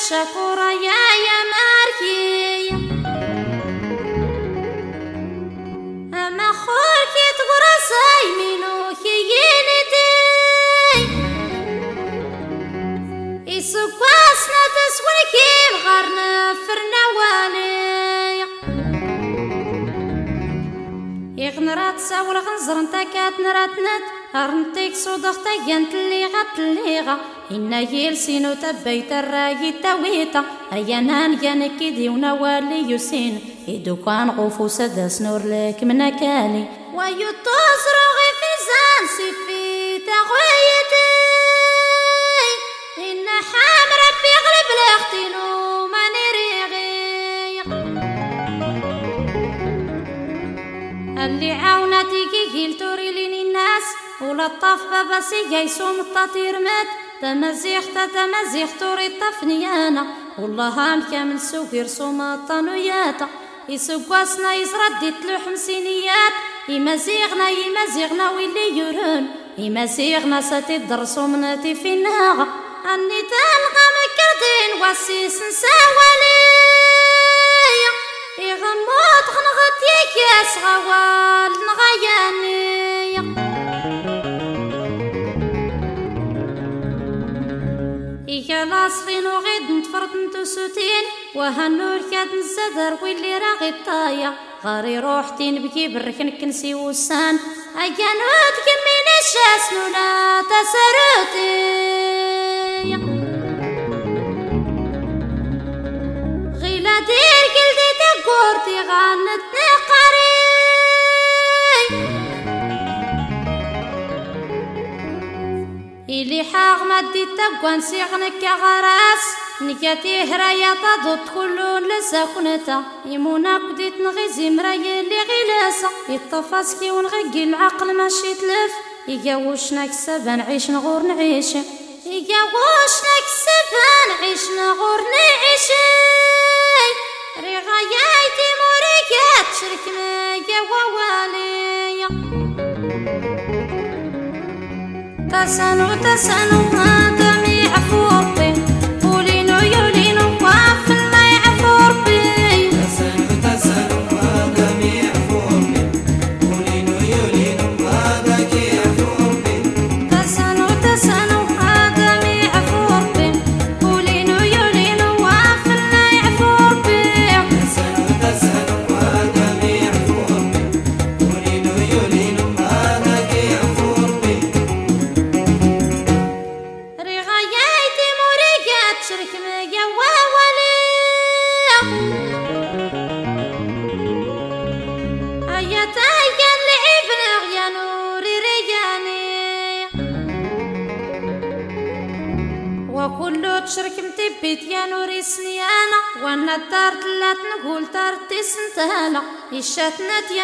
الشكورة يا ماركي أما خوركي تقرا سايمينو كيينتي يسكواسنا تسولكي بغارنا فرنا والي يغنرات ساول غنزر نتا كاتنرات نت أرنتيك صدغتا ينتليغا تليغا إنا يلسينو تبيت الراي تاويتا أيانان يانكي ديونا والي يسين إدو كان غوفو سدس نور لك منكالي ويطوز روغي في زانسي في تغويتي إن حام ربي غلب لاختينو ماني ريغي اللي عاونتي كي توري لين الناس ولطف باباسي جايسوم التطير مات تمازيغ توري طفنيانا والله هام كامل سوق يرسوم الطنوياتا يسقاسنا يسردي تلوح مسينيات يمازيغنا ويلي يرون يمازيغنا ساتي الدرسو مناتي في الناغة أني تلقى مكردين واسيس نساوالي يغموت غنغت يكاس غوال نغياني لاصفين وغيد نتفرط نتوسوتين وهالنور كاد نزدر واللي راغي الطايا غاري روحتين بكي بركن كنسي وسان أجانوت كمين الشاس نولا تسروتي غيلا دير قلدي تقورتي غانتني قري إلي حاغ مدي تقوان سيغنك غراس نكاتي هرايا تضد كلون لساكنتا يمونا قديت نغيزي مرايا اللي غلاسة يطفاسكي ونغقي العقل ماشي تلف يقاوشنا كسبا نعيش نغور نعيش يقاوشنا كسبا نعيش نغور نعيش رغايتي موريكات شرك ميا ووالي تسانو هادمي عفو ربي ولينو يولينو واف الله يعفو ربي تسانو هادمي عفو ربي ولينو يولينو هذاك يعفو ربي تسانو هادمي عفو ربي ولينو يولينو واف الله يعفو ربي تسانو هادمي عفو ربي ولينو يولينو هذاك يعفو ربي شرك ميا وولي أيتايا لعبنا يا نوري رياني وكل تشرك متبت يا نوري سنيانا وانا الدار تلات نقول دار تسنتهالا الشاتنات